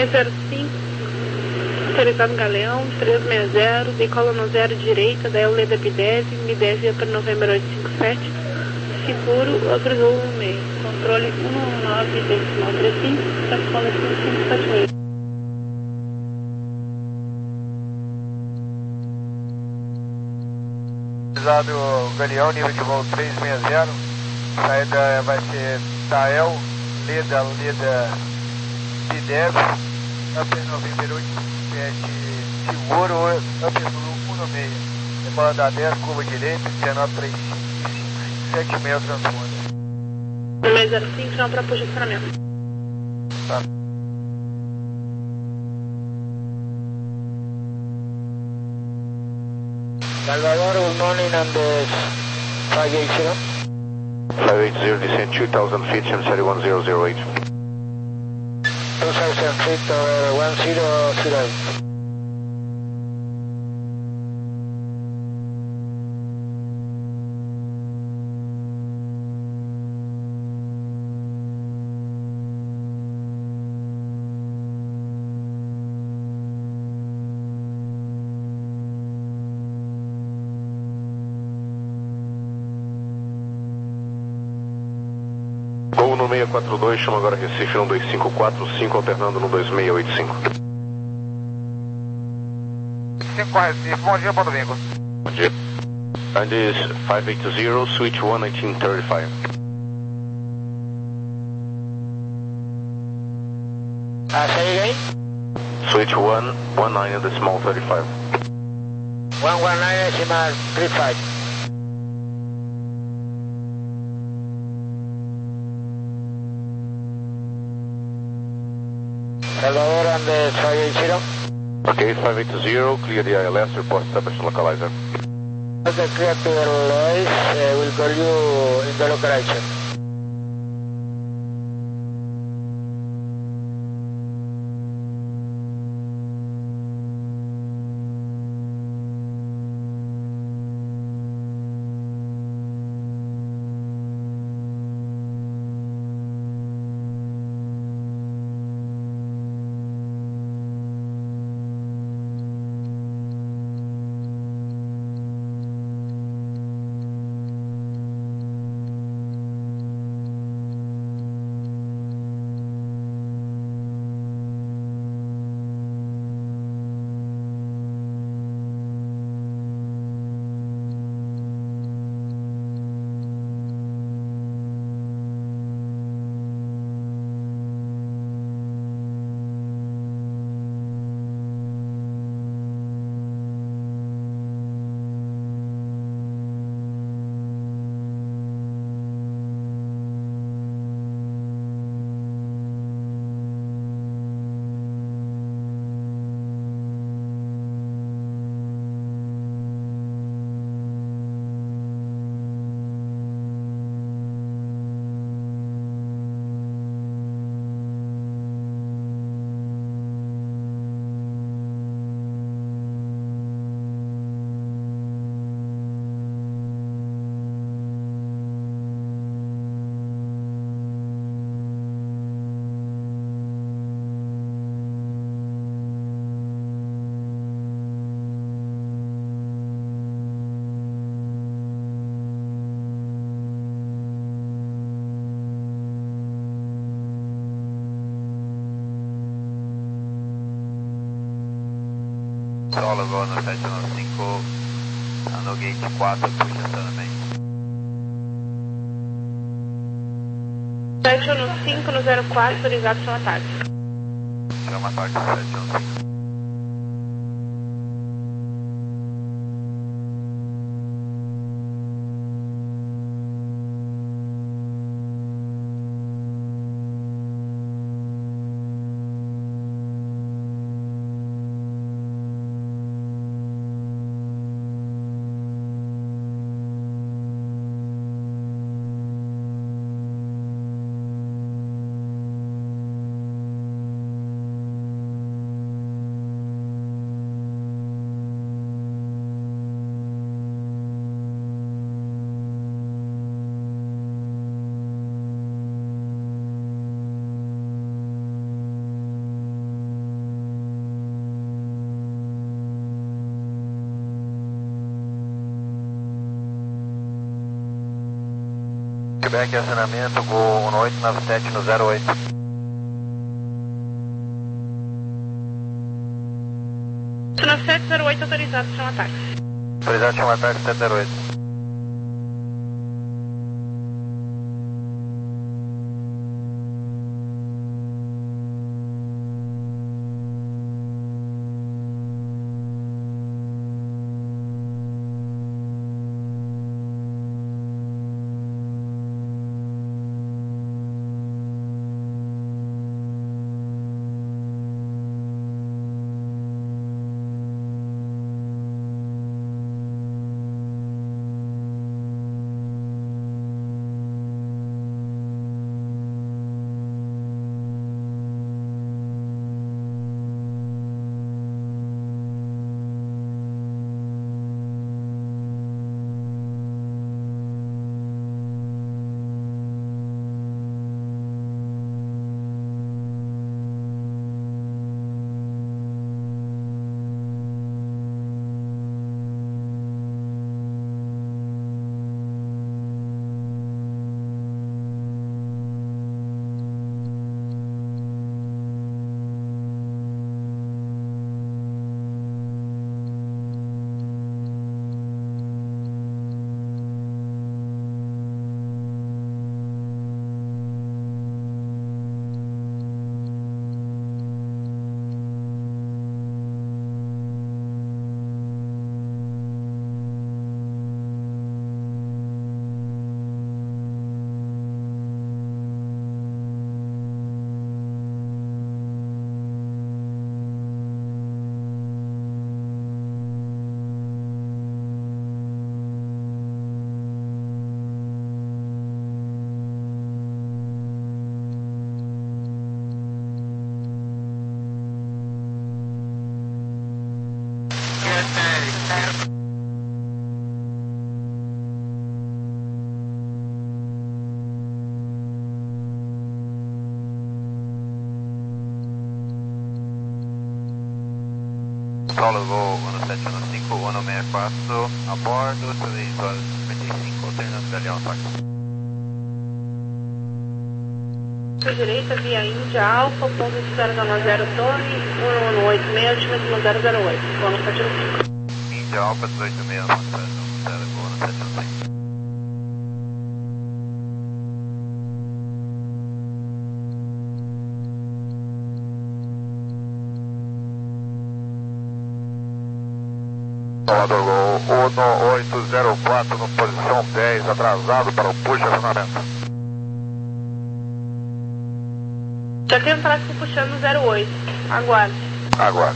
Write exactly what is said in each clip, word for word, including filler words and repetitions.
zero cinco, autorizado Galeão, trezentos e sessenta, decola no zero direita, daí o Leda B dez, B dez ia para Novembro oito cinco sete, seguro, autorizou um meio, controle um nove decimal trinta e cinco, decola cinco cinco sete oito. Autorizado Galeão, nível de voo trezentos e sessenta, saída vai ser Tael, Leda, Leda B dez, Upper November oito cinco sete, seguro, Upper Blue um no meio, decola da dez, curva direita, dezenove trinta e cinco, cinco sete seis transponder. seis zero cinco, não para posicionamento. Tá. Salvador, good morning, and the five eighty. five eighty, descent two thousand feet, seven seven one zero zero eight. two thousand feet over one zero zero eight. Gol no seis quatro dois, chama agora Recife no dois cinco quatro cinco, alternando no dois seis oito cinco. cinco Recife, bom dia para domingo. Bom dia. And is five eighty, switch one nineteen thirty-five. Uh, say again? Switch one nineteen decimal thirty-five. one nineteen decimal thirty-five. Salvador and the five eighty. Okay, five eighty, clear the I L S, report establishing localizer. Okay, clear to the L S, uh, we'll call you in the localizer. Solo Gol no sete nove cinco, no gate quatro, puxa também. sete um cinco no zero quatro, autorizado chama ataque. Chama ataque sete um cinco. Quebec, acionamento, voo um oito nove sete no zero oito. nove sete zero oito autorizado, chama táxi. Autorizado, chama táxi sete zero oito. Paulo, voo um sete um cinco, um seis quatro, a bordo, três horas e cinquenta e cinco, alternando Galeão, táxi. Por direita, via Índia Alfa, ponto zero zero Torre, um um oito seis, altimetro zero zero oito, voo no sete um cinco. Índia Alfa, dezoito seis, voo no sete um cinco. Salvador Gol um oito zero quatro, no posição dez, atrasado para o push acionamento. Já tem um tráfego puxando no zero oito, aguarde. Agora.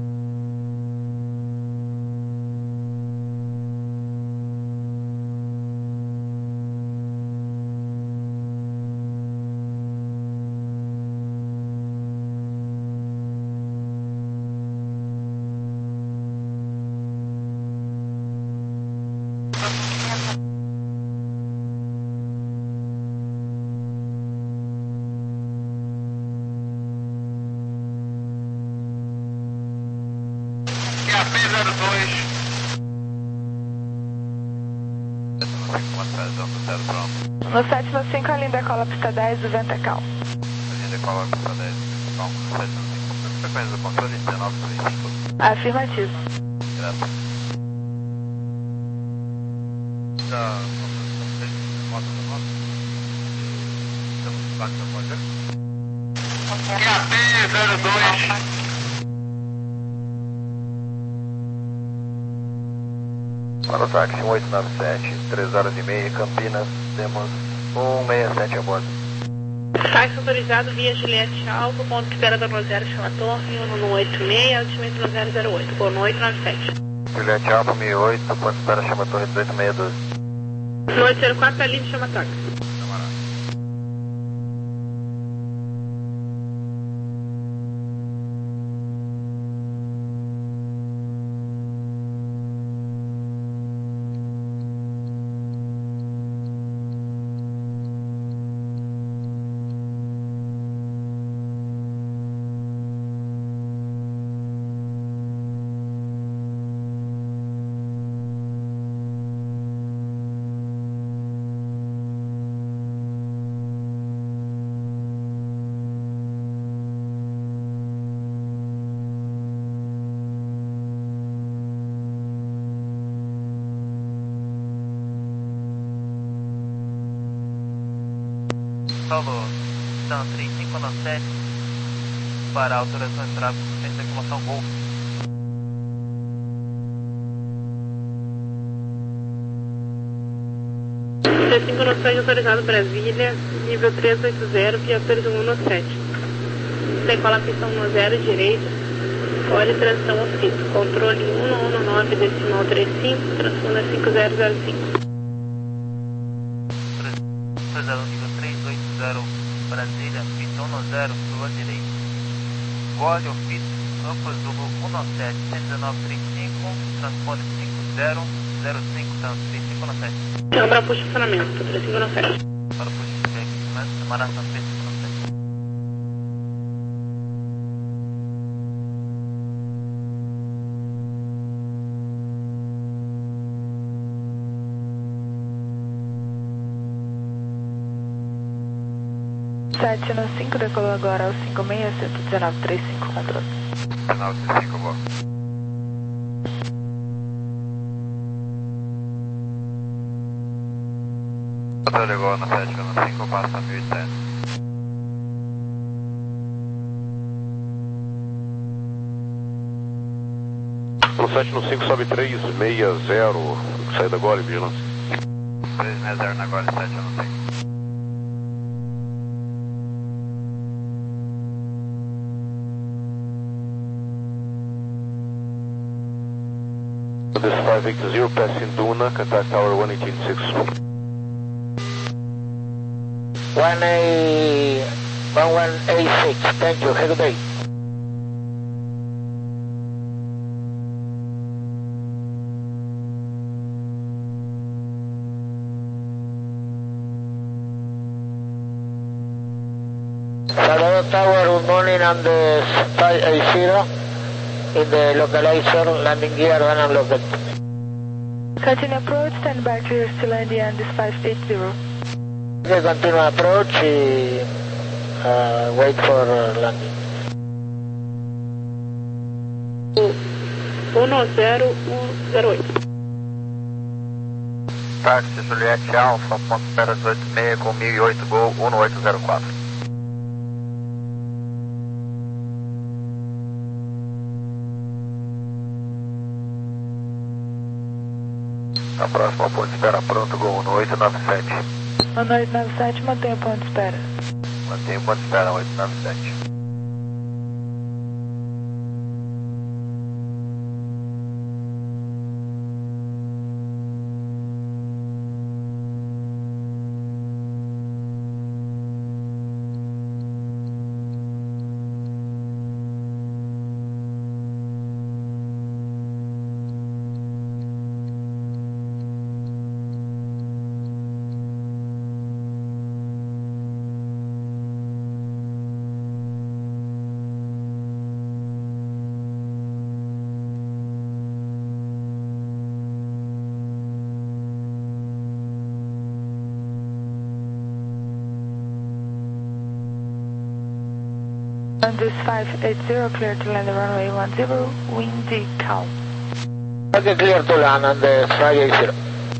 zero dois. No sete no cinco, a linha decola pista dez, do Ventacal. A linha decola pista dez, do Ventacal, no sete no cinco. Frequência do controle, dezenove trinta e cinco. Afirmativo. Graças. Da moto da moto. Estamos no baixo da porta. Q A P zero dois. Para o táxi um oito nove sete, três horas e meia, Campinas, temos um seis sete a bordo. Táxi autorizado via Juliette Alfa, ponto que espera da Zero, chama Torre, um oito seis, altimetro no zero zero oito, voo no oito nove sete. Juliette Alfa, sessenta e oito, ponto espera, chama Torre dezoito seis um dois. No oito zero quatro, a linha chama táxi. Paulo, São três cinco nove sete, para autorização de tráfego, centro de circulação Gol. três cinco nove sete autorizado Brasília, nível trezentos e oitenta, via Perdão cento e sete. Decola a pista um zero direita, olhe transição ao fito. Controle um um nove decimal trinta e cinco, transponder cinco zero zero cinco. Autorizado nível trezentos e oitenta, Brasília, pista um zero, rua direita. Olhe ao fito, campo azul um sete, cento e dezenove trinta e cinco, transponder cinco zero zero cinco, três cinco nove sete. Chega para o funcionamento, três cinco nove sete. Para o funcionamento, separação três cinco nove sete. sete no cinco, decolou agora ao cinco seis, cento e dezenove trinta e cinco, controle. dezenove trinta e cinco, boa. Controle igual no sete no cinco, passa mil e cem. No sete no cinco, sobe três seis zero, saída agora, vigilância. três seis zero na agora, sete no cinco. This five eight zero, passing Duna, contact tower one eighteen six. one A, one one eight six, thank you, have a good day. Salvador Tower, good morning, I'm the five eight zero in the localizer, landing gear one unlocked. Continue approach, stand by clear to landing on this five eight zero. Okay, continue approach, uh, wait for uh, landing. um zero um zero oito. Táxi Juliette Alfa, ponto espera dezoito seis com mil e oito, Gol um oito zero quatro. A próxima ponto de espera pronto, Gol um oito nove sete. um oito nove sete, mantenha o ponto de espera. Mantenha o ponto de espera, oito nove sete. On this five eight zero, clear to land the runway one zero, windy calm. Okay, clear to land on the five eight zero.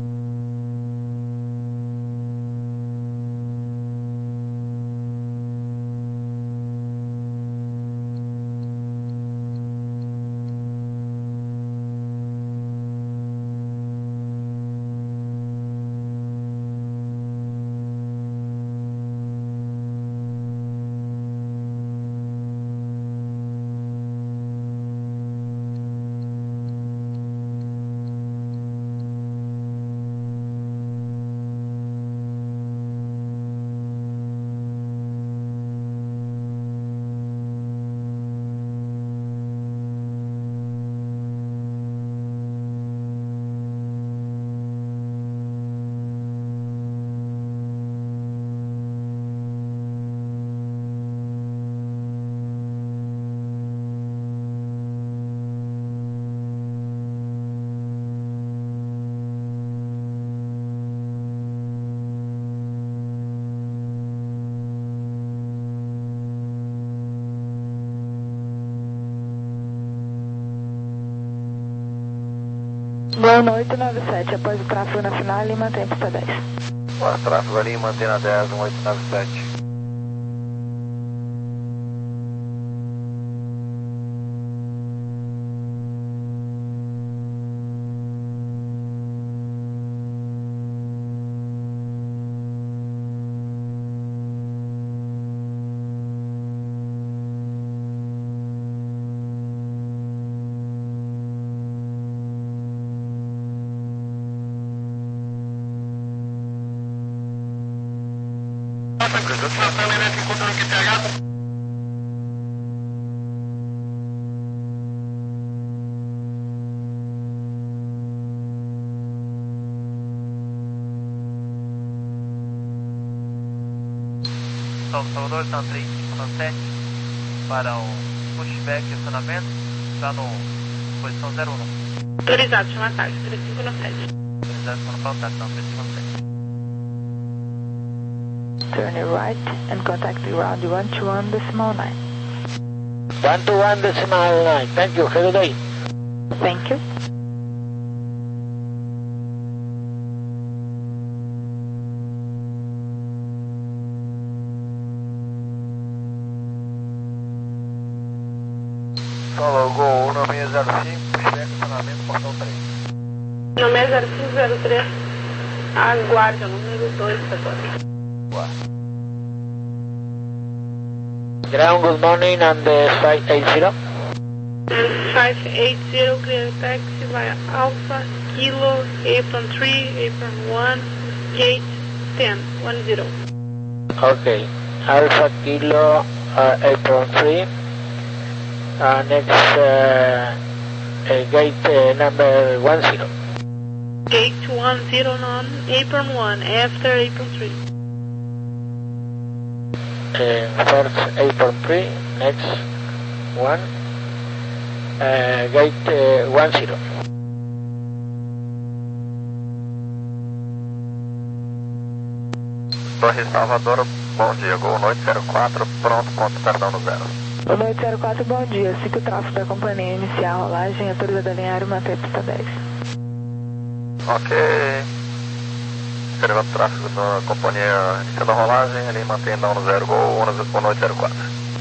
Gol oito nove sete, após o tráfego na final, Lima, tempo para dez. Após o tráfego ali, mantém na dez, um oito nove sete. tranquilo. Estação elétrica contra o Q T H. Salvador, está três cinco nove sete para o pushback de acionamento, está no posição zero um. Autorizado, chama táxi, três cinco nove sete. Autorizado, chama contato, não, três cinco nove sete. Turn it right and contact the ground one two one decimal nine. one two one decimal nine. Thank you. Have a good day. Thank you. Solo Gol um seis zero cinco, puxback acionamento, portão três. Número zero cinco zero três, aguarde, o número dois agora. Ground, good morning, and the five eight zero. And five eight zero, clear taxi via Alpha, Kilo, apron three, apron one, gate ten, one zero. Okay. Alpha Kilo, uh, apron three. Uh, next, uh, uh, gate uh, number one zero. Gate one zero on apron one, after apron three. Uh, first apron three, next one, uh, gate uh, one zero. Torre Salvador, bom dia, Gol noite zero quatro, pronto, ponto perdão no zero. Boa noite, zero quatro, bom dia. Siga o tráfego da companhia, iniciar a rolagem, autorizada a alinhar e manter a pista dez. Ok. Escrevendo o tráfego da companhia iniciando a rolagem, ele mantém não no zero Gol, um noite zero quatro.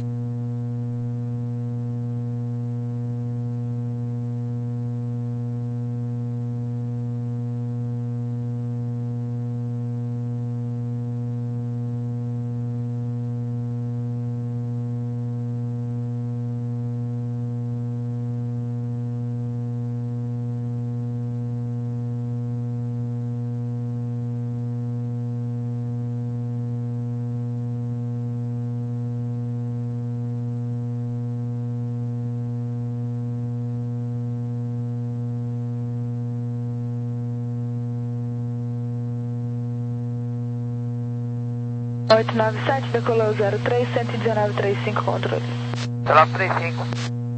oito nove sete, decolou zero três, cento e dezenove, trinta e cinco, controle. zero trinta e cinco.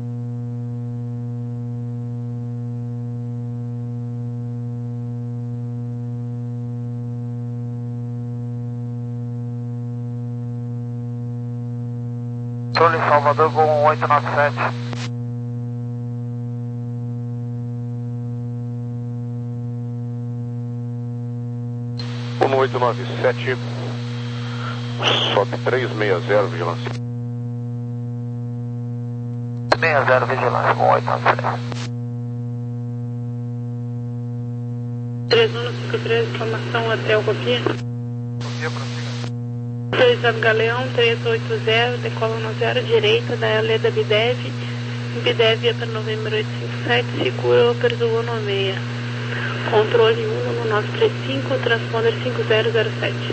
Torre Salvador, Gol um oito nove sete. um oito nove sete, sobe três seis zero, vigilância. seis zero, vigilância, um oito nove sete. três um cinco três, informação até o copia. Copia, prossiga. Autorizado Galeão, três oito zero, decola no zero, direita da L da Bidev, Bidev é para Novembro oito cinco sete, segura Perdoa no seis. Controle um no nove três cinco, transponder cinco zero zero sete.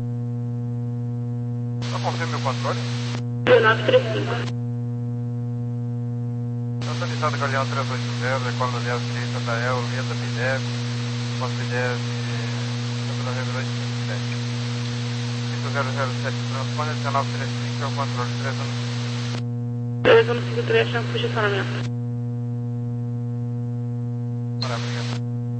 Só confirme o controle. nove três cinco. Autorizado Galeão três oito zero, decola no zero direita da L, linha da Bidev, Pós Bidev, Novembro oito cinco sete. cinco zero zero sete, transponder nove três cinco, é o controle três um. três um cinco três, chama de estacionamento. Maravilha.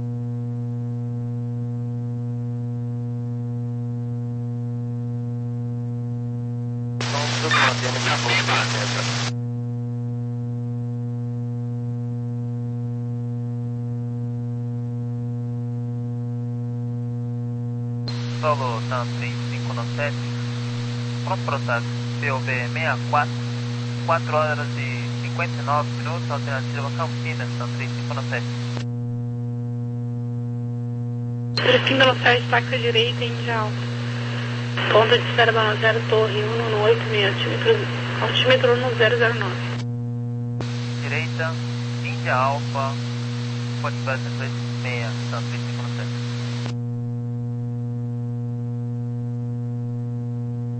Solo Tan três cinco nove sete, pronto para o táxi, P O B sessenta e quatro, quatro horas e cinquenta e nove minutos, alternativa Campinas, Tan três cinco nove sete. três cinco nove sete, taxa direita em Alfa. Ponto de espera da zero, torre um no oito seis, altímetro, altímetro no zero zero nove. Direita, Índia Alfa, pode para cento e seis, Tan três cinco nove sete.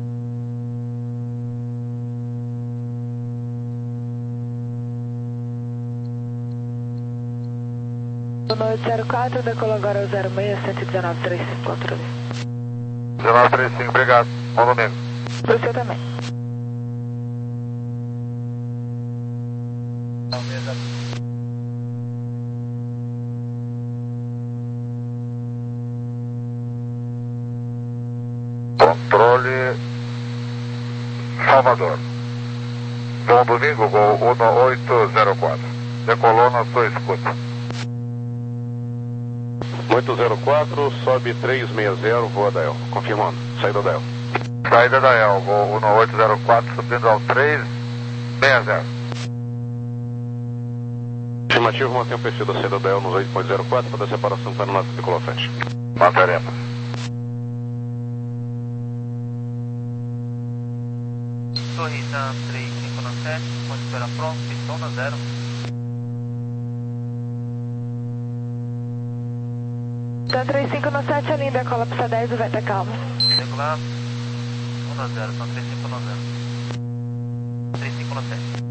No oito zero quatro, decola agora o zero seis, cento e dezenove, trinta e cinco, controle. dezenove trinta e cinco, obrigado. Bom domingo. Pro seu também. Controle Salvador. Bom domingo, gol um oito zero quatro. Decolou na sua escuta. oito zero quatro, sobe três seis zero, voa da El. Confirmando, saída da El. Saída da El, gol um oito zero quatro, subindo ao três seis zero. Estimativa, mantém o perfil da saída da El nos oito zero quatro para a separação para o nosso decolar à frente. Manteremos. Torre três cinco sete, ponte espera pronto, pistão na zero. Tá três cinco sete, a linha decola para dez, o vento é calmo. Regular, um zero, são três cinco zero. três cinco sete.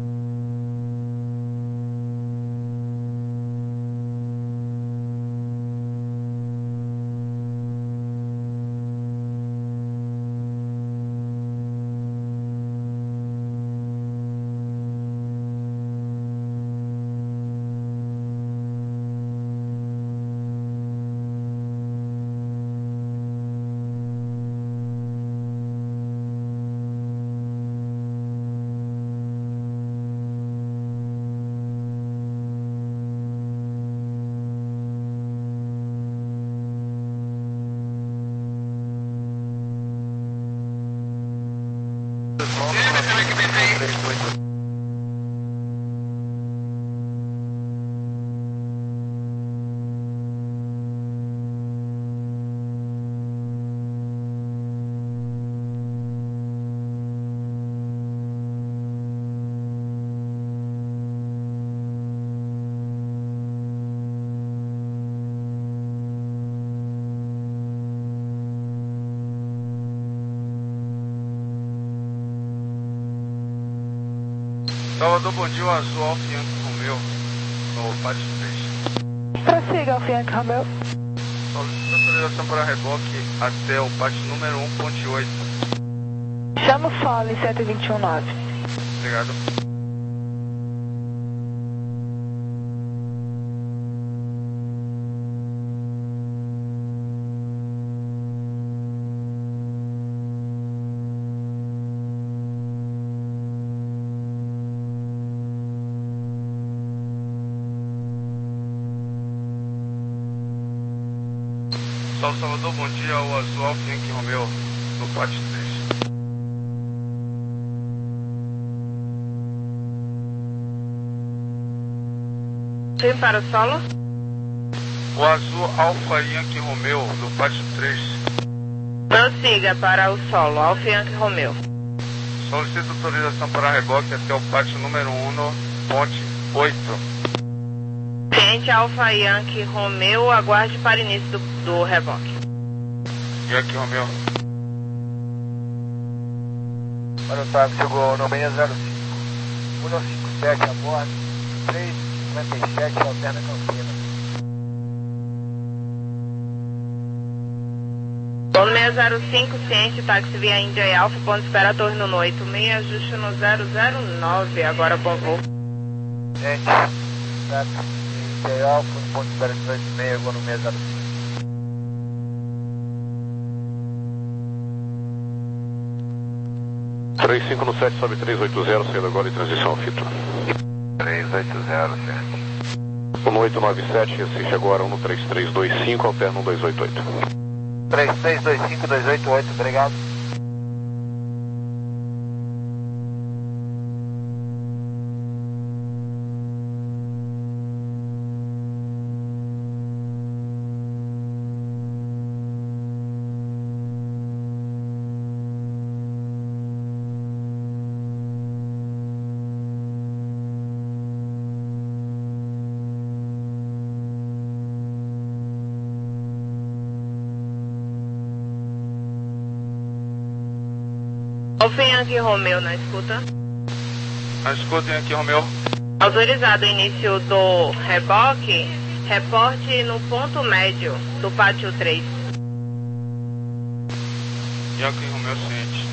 Salvador, bom dia, o azul Alfa Yankee Romeo, no Pátio três. Prossiga, Alfa Yankee Romeo. Solicita autorização para reboque até o pátio número um ponto oito. Chama o Fole em cento e vinte e um nove. Obrigado. Salve Salvador, bom dia, o azul Alfa Yankee Romeo, no pátio três. Sim, para o solo. O azul Alfa Yankee Romeo, no pátio três. Prossiga para o solo, Alfa Yankee Romeo. Solicito autorização para reboque até o pátio número um no ponte oito. Cliente Alfa Yankee Romeo, aguarde para início do, do reboque. Yankee Romeo. Para o táxi, chegou no seis zero cinco, um cinco sete a bordo, três cinquenta e sete, alterna Campinas. Dono seis zero cinco, ciente, táxi via Índia e Alfa, ponto espera torre no oito seis, ajuste no zero zero nove, agora bom voo. Gente, táxi Índia e Alfa, ponto espera de oito seis, agora no seis zero cinco. três cinco sete, sobe três oito zero, saída agora em transição ao fito. três oito zero, certo. um oito nove sete, assiste agora um três três dois cinco, alterna um dois oito oito. três três dois cinco, dois oito oito, obrigado. Alfa Yankee Romeo na escuta. Na escuta, Yankee Romeo. Autorizado o início do reboque Reporte no ponto médio do pátio três. Yankee Romeo Ciente.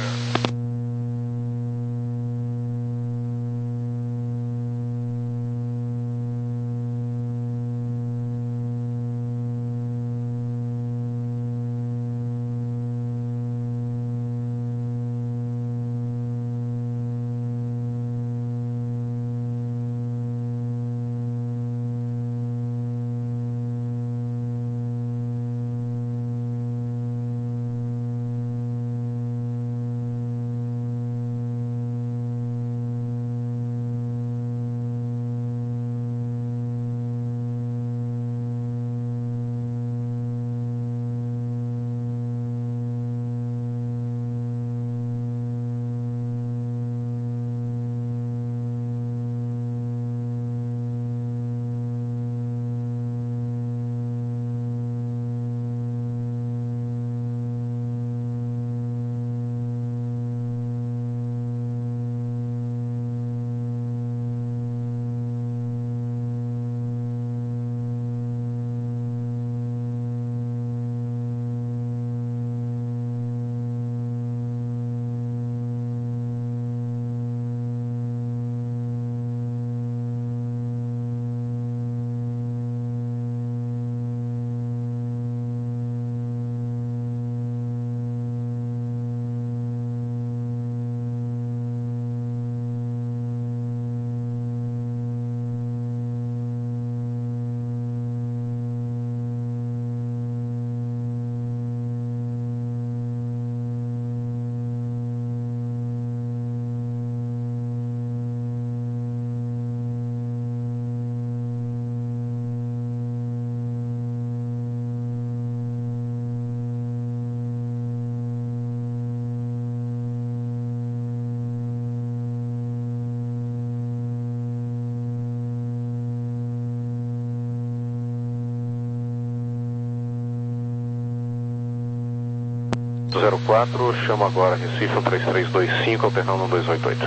zero quatro, chamo agora Recife um três três dois cinco, alternando um dois oito oito.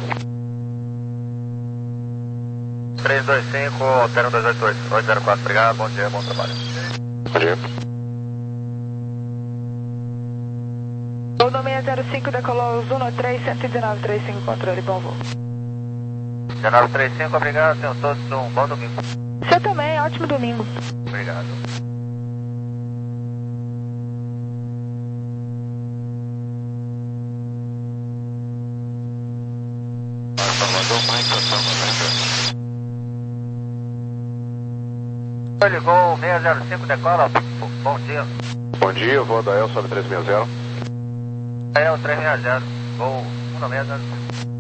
três dois cinco, alternando dois oito oito, oito zero quatro, obrigado, bom dia, bom trabalho. Bom dia. O nome é zero cinco, decolou Zuno três, cento e dezenove, trinta e cinco, controle, bom voo. dezenove trinta e cinco, obrigado, tenham todos um bom domingo. Você também, ótimo domingo. Obrigado. Ligou seis zero cinco, decola, bom dia. Bom dia, voo da El, sobe três seis zero. El três seis zero, voo um seis zero.